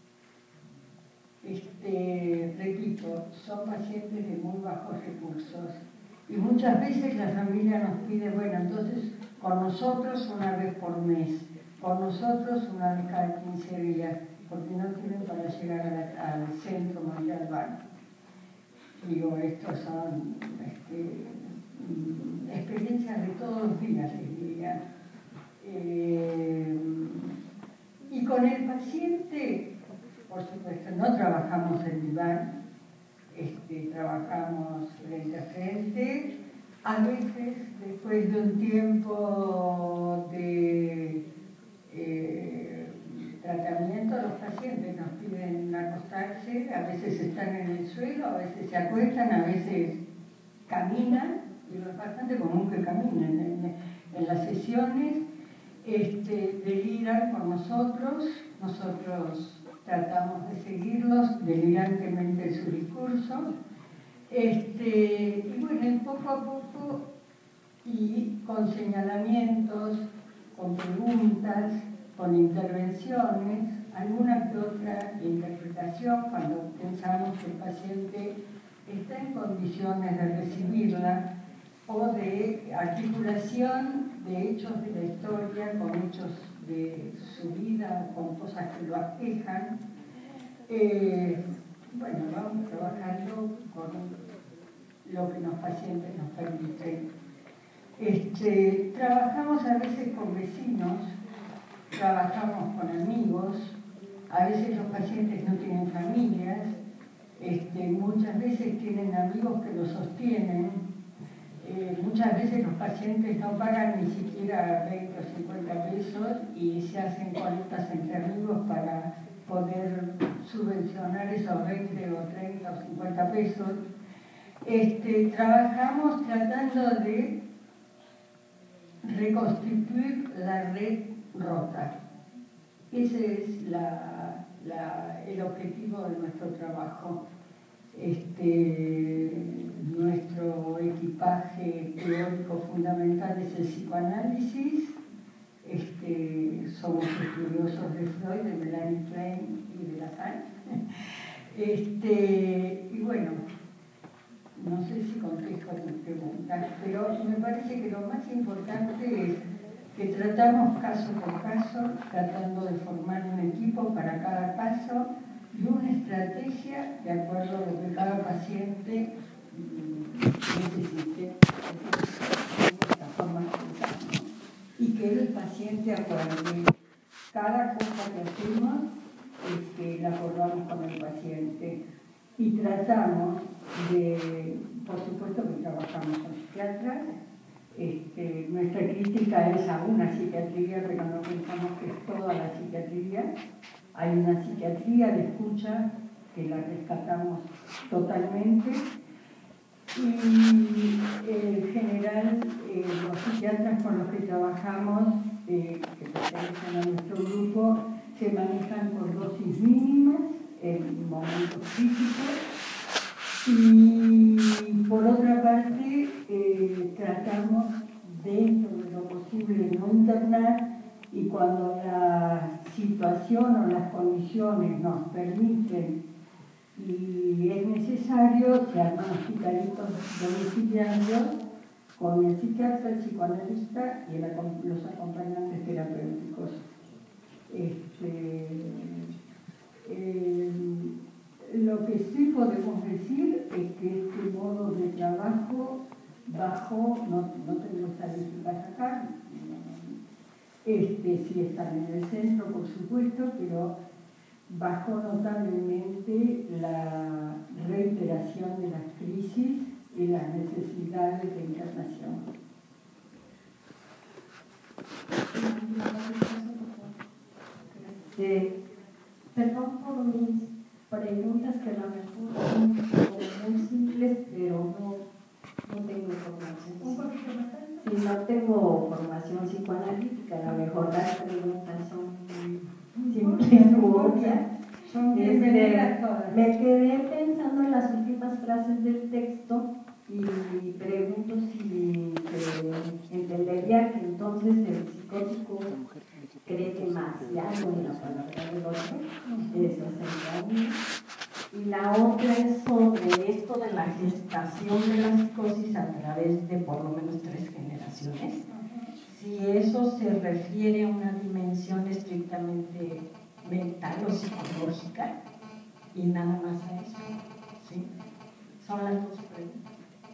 [SPEAKER 1] Este, repito, son pacientes de muy bajos recursos. Y muchas veces la familia nos pide, bueno, entonces con nosotros una vez por mes, con nosotros una vez cada quince días, porque no tienen para llegar a la, al centro mundial banco. Digo, estos son este, experiencias de todos los días, les diría. Eh, y con el paciente, por supuesto, no trabajamos en diván, este, trabajamos frente a frente. A veces, después de un tiempo de eh, tratamiento, los pacientes nos piden acostarse, a veces están en el suelo, a veces se acuestan, a veces caminan, y es bastante común que caminen en, en las sesiones, este, deliran con nosotros, nosotros tratamos de seguirlos delirantemente en su discurso, este, y bueno, poco a poco, y con señalamientos, con preguntas, con intervenciones, alguna que otra interpretación cuando pensamos que el paciente está en condiciones de recibirla, o de articulación de hechos de la historia con hechos de su vida, con cosas que lo aquejan. Eh, bueno, vamos trabajando con lo que los pacientes nos permiten. Este, trabajamos a veces con vecinos, trabajamos con amigos, a veces los pacientes no tienen familias, este, muchas veces tienen amigos que los sostienen, eh, muchas veces los pacientes no pagan ni siquiera veinte o cincuenta pesos y se hacen colectas entre amigos para poder subvencionar esos veinte o treinta o cincuenta pesos. Este, trabajamos tratando de reconstituir la red rota. Ese es la, la, el objetivo de nuestro trabajo. Este, nuestro equipaje teórico fundamental es el psicoanálisis. Este, somos estudiosos de Freud, de Melanie Klein y de Lacan. Este, y bueno, no sé si contesto a tus preguntas, pero me parece que lo más importante es que tratamos caso por caso, tratando de formar un equipo para cada caso y una estrategia de acuerdo a lo que cada paciente necesite, de esta forma de pensar, ¿no? Y que el paciente acuerde. Cada cosa que hacemos este, la acordamos con el paciente y tratamos de, por supuesto que trabajamos con psiquiatras. Este, nuestra crítica es a una psiquiatría, pero no pensamos que es toda la psiquiatría. Hay una psiquiatría de escucha que la rescatamos totalmente y en general eh, los psiquiatras con los que trabajamos, eh, que pertenecen a nuestro grupo, se manejan por dosis mínimas en momentos críticos. Y por otra parte, eh, tratamos dentro de lo posible no internar y cuando la situación o las condiciones nos permiten y es necesario, se arman hospitalitos domiciliarios con el psiquiatra, el psicoanalista y el, los acompañantes terapéuticos. Este, eh, Lo que sí podemos decir es que este modo de trabajo bajó, no, no tengo estadísticas acá, este, sí están en el centro, por supuesto, pero bajó notablemente la reiteración de las crisis y las necesidades de internación.
[SPEAKER 4] Eh, perdón por mis preguntas que a lo mejor son muy simples, pero no, no tengo información.
[SPEAKER 1] ¿Un poquito más tarde?
[SPEAKER 4] Si no tengo formación psicoanalítica, a lo mejor las preguntas son muy simples u obvias.
[SPEAKER 1] Son
[SPEAKER 4] Este,
[SPEAKER 1] bienvenidas todas.
[SPEAKER 4] me quedé pensando en las últimas frases del texto y pregunto si se entendería que entonces el psicótico cree demasiado en la palabra del otro. Esa sería una. Y la otra es sobre esto de la gestación de la psicosis a través de por lo menos tres generaciones. Si eso se refiere a una dimensión estrictamente mental o psicológica y nada más a eso. ¿Sí? Son las dos preguntas.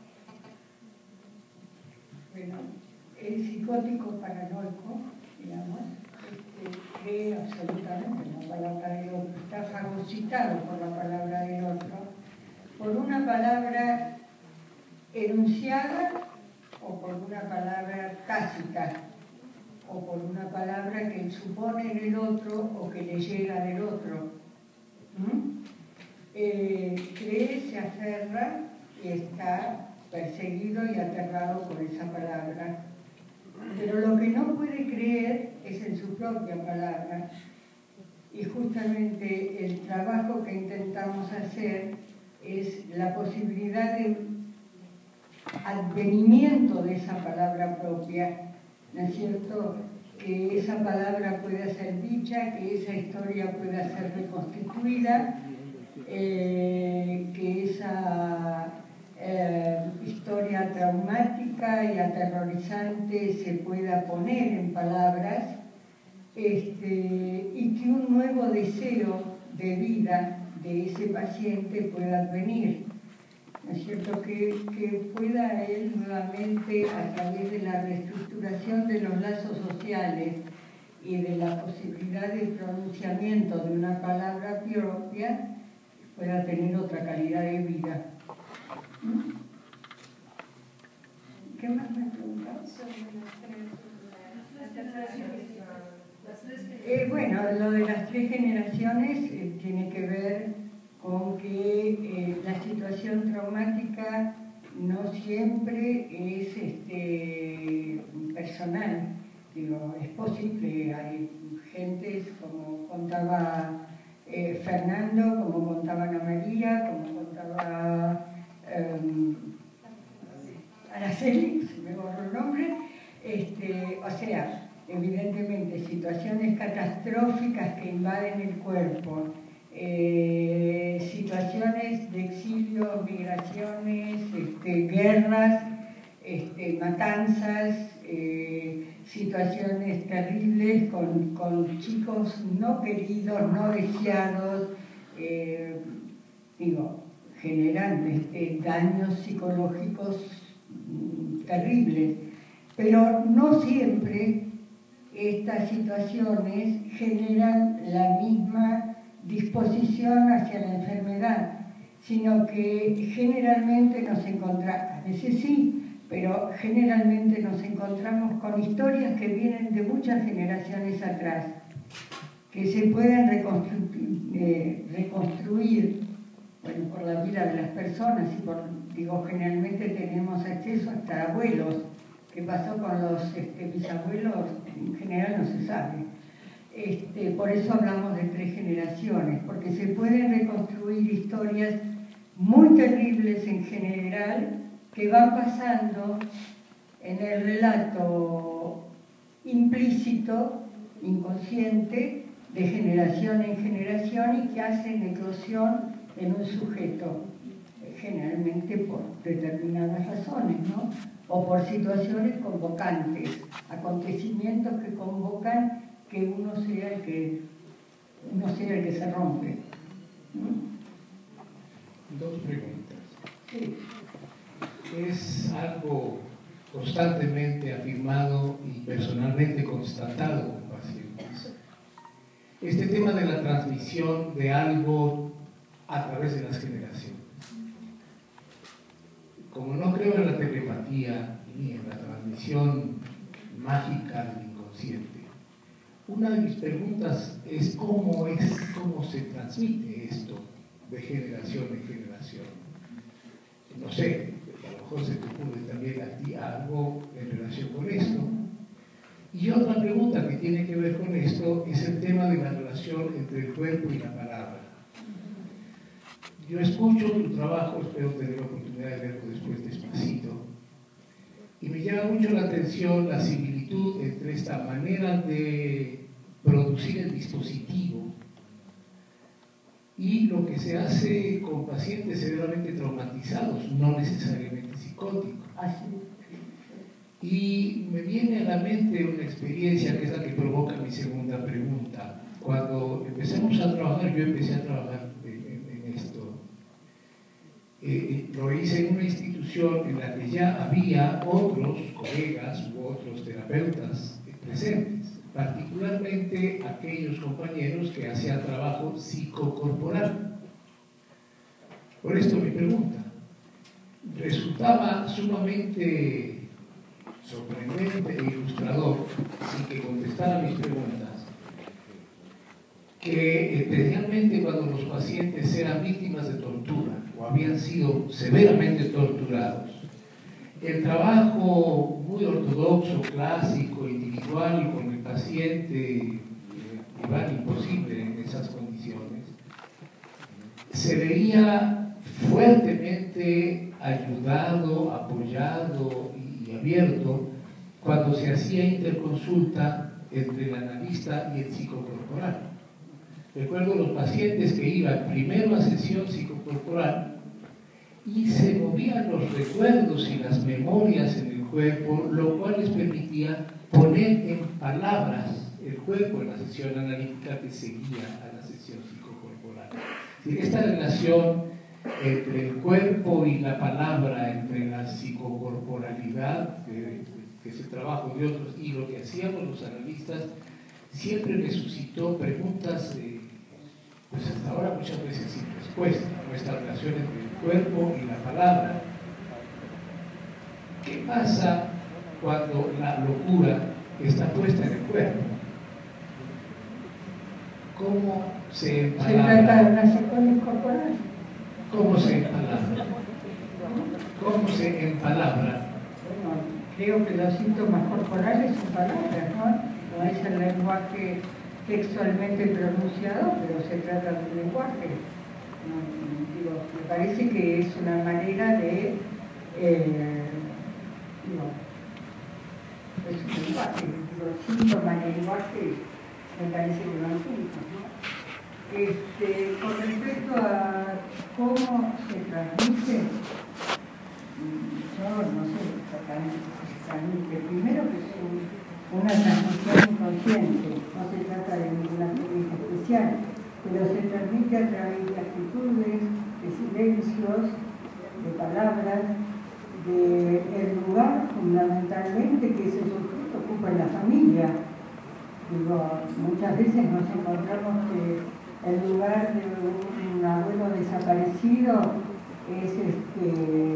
[SPEAKER 1] Bueno, el psicótico paranoico, digamos, este, cree absolutamente en la palabra del otro, está fagocitado por la palabra del otro, por una palabra enunciada o por una palabra tácita, o por una palabra que él supone en el otro o que le llega del otro. ¿Mm? Eh, cree, se aferra y está perseguido y aterrado por esa palabra. Pero lo que no puede creer es en su propia palabra. Y justamente el trabajo que intentamos hacer es la posibilidad de advenimiento de esa palabra propia, ¿no es cierto? Que esa palabra pueda ser dicha, que esa historia pueda ser reconstituida, eh, que esa eh, historia traumática y aterrorizante se pueda poner en palabras, este, y que un nuevo deseo de vida de ese paciente pueda advenir. ¿No es cierto? Que, que pueda él nuevamente, a través de la reestructuración de los lazos sociales y de la posibilidad de pronunciamiento de una palabra propia, pueda tener otra calidad de vida. ¿Mm? ¿Qué más me preguntas? Eh, bueno, lo de las tres generaciones eh, tiene que ver con que eh, la situación traumática no siempre es este, personal. Digo, es posible, hay gentes como contaba eh, Fernando, como contaba Ana María, como contaba a um, Araceli, se me borró el nombre, este, o sea, evidentemente situaciones catastróficas que invaden el cuerpo, eh, situaciones de exilio, migraciones, este, guerras, este, matanzas, eh, situaciones terribles con, con chicos no queridos, no deseados, eh, digo, generan este, daños psicológicos mm, terribles, pero no siempre estas situaciones generan la misma disposición hacia la enfermedad, sino que generalmente nos encontramos, a veces sí, pero generalmente nos encontramos con historias que vienen de muchas generaciones atrás, que se pueden reconstruir, eh, reconstruir bueno, por la vida de las personas, y por, digo, generalmente tenemos acceso hasta abuelos. ¿Qué pasó con los este, bisabuelos? En general no se sabe. Este, por eso hablamos de tres generaciones, porque se pueden reconstruir historias muy terribles en general, que van pasando en el relato implícito, inconsciente, de generación en generación y que hacen eclosión en un sujeto, generalmente por determinadas razones, ¿no? O por situaciones convocantes, acontecimientos que convocan que uno sea el que, uno sea el que se rompe, ¿no?
[SPEAKER 5] Dos preguntas.
[SPEAKER 1] Sí.
[SPEAKER 5] Es algo constantemente afirmado y personalmente constatado con pacientes. Este tema de la transmisión de algo a través de las generaciones. Como no creo en la telepatía ni en la transmisión mágica del inconsciente, una de mis preguntas es cómo, es, cómo se transmite esto de generación en generación. No sé, a lo mejor se te ocurre también a ti algo en relación con esto. Y otra pregunta que tiene que ver con esto es el tema de la relación entre el cuerpo y la palabra. Yo escucho tu trabajo, espero tener la oportunidad de verlo después despacito, y me llama mucho la atención la similitud entre esta manera de producir el dispositivo y lo que se hace con pacientes severamente traumatizados, no necesariamente psicóticos.
[SPEAKER 1] Así.
[SPEAKER 5] Y me viene a la mente una experiencia que es la que provoca mi segunda pregunta. Cuando empezamos a trabajar, yo empecé a trabajar en, en esto. Eh, lo hice en una institución en la que ya había otros colegas u otros terapeutas presentes, particularmente aquellos compañeros que hacían trabajo psicocorporal. Por esto mi pregunta. Resultaba sumamente sorprendente e ilustrador, sin que contestara mis preguntas, que especialmente cuando los pacientes eran víctimas de tortura o habían sido severamente torturados, el trabajo muy ortodoxo, clásico, individual y con el paciente igual imposible en esas condiciones, se veía fuertemente ayudado, apoyado y abierto cuando se hacía interconsulta entre el analista y el psicocorporal. Recuerdo los pacientes que iban primero a sesión psicocorporal y se movían los recuerdos y las memorias en el cuerpo, lo cual les permitía poner en palabras el cuerpo en la sesión analítica que seguía a la sesión psicocorporal. Esta relación entre el cuerpo y la palabra, entre la psicocorporalidad, que, que es el trabajo de otros, y lo que hacíamos los analistas, siempre me suscitó preguntas, eh, pues hasta ahora muchas veces sin respuesta, nuestra relación entre el cuerpo y la palabra. ¿Qué pasa cuando la locura está puesta en el cuerpo? ¿Cómo se empalabra?
[SPEAKER 1] Se trata de una psicosis corporal.
[SPEAKER 5] ¿Cómo se empalabra? ¿Cómo se empalabra?
[SPEAKER 1] Bueno, creo que los síntomas corporales son palabras, ¿no? No es el lenguaje textualmente pronunciado, pero se trata de un lenguaje. Digo, me parece que es una manera de, eh, digo, es un lenguaje, digo, síntoma de lenguaje, me parece que no apunta, ¿no? Este, con respecto a cómo se transmite, yo no sé exactamente cómo se transmite. Primero que es un, una transmisión inconsciente, no se trata de ninguna técnica especial, pero se transmite a través de actitudes, de silencios, de palabras, del lugar fundamentalmente que ese sujeto ocupa en la familia. Digo, muchas veces nos encontramos que el lugar de un abuelo desaparecido es este,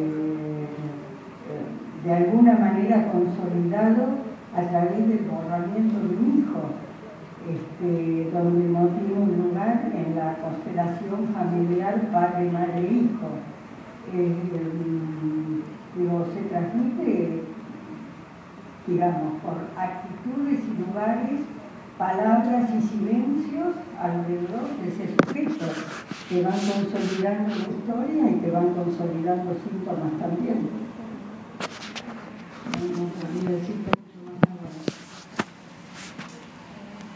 [SPEAKER 1] de alguna manera consolidado a través del borramiento de un hijo, este, donde no tiene un lugar en la constelación familiar padre, madre, hijo. Eh, digo, se transmite, digamos, por actitudes y lugares, palabras y silencios alrededor de ese sujeto que van consolidando la historia y que van consolidando síntomas también.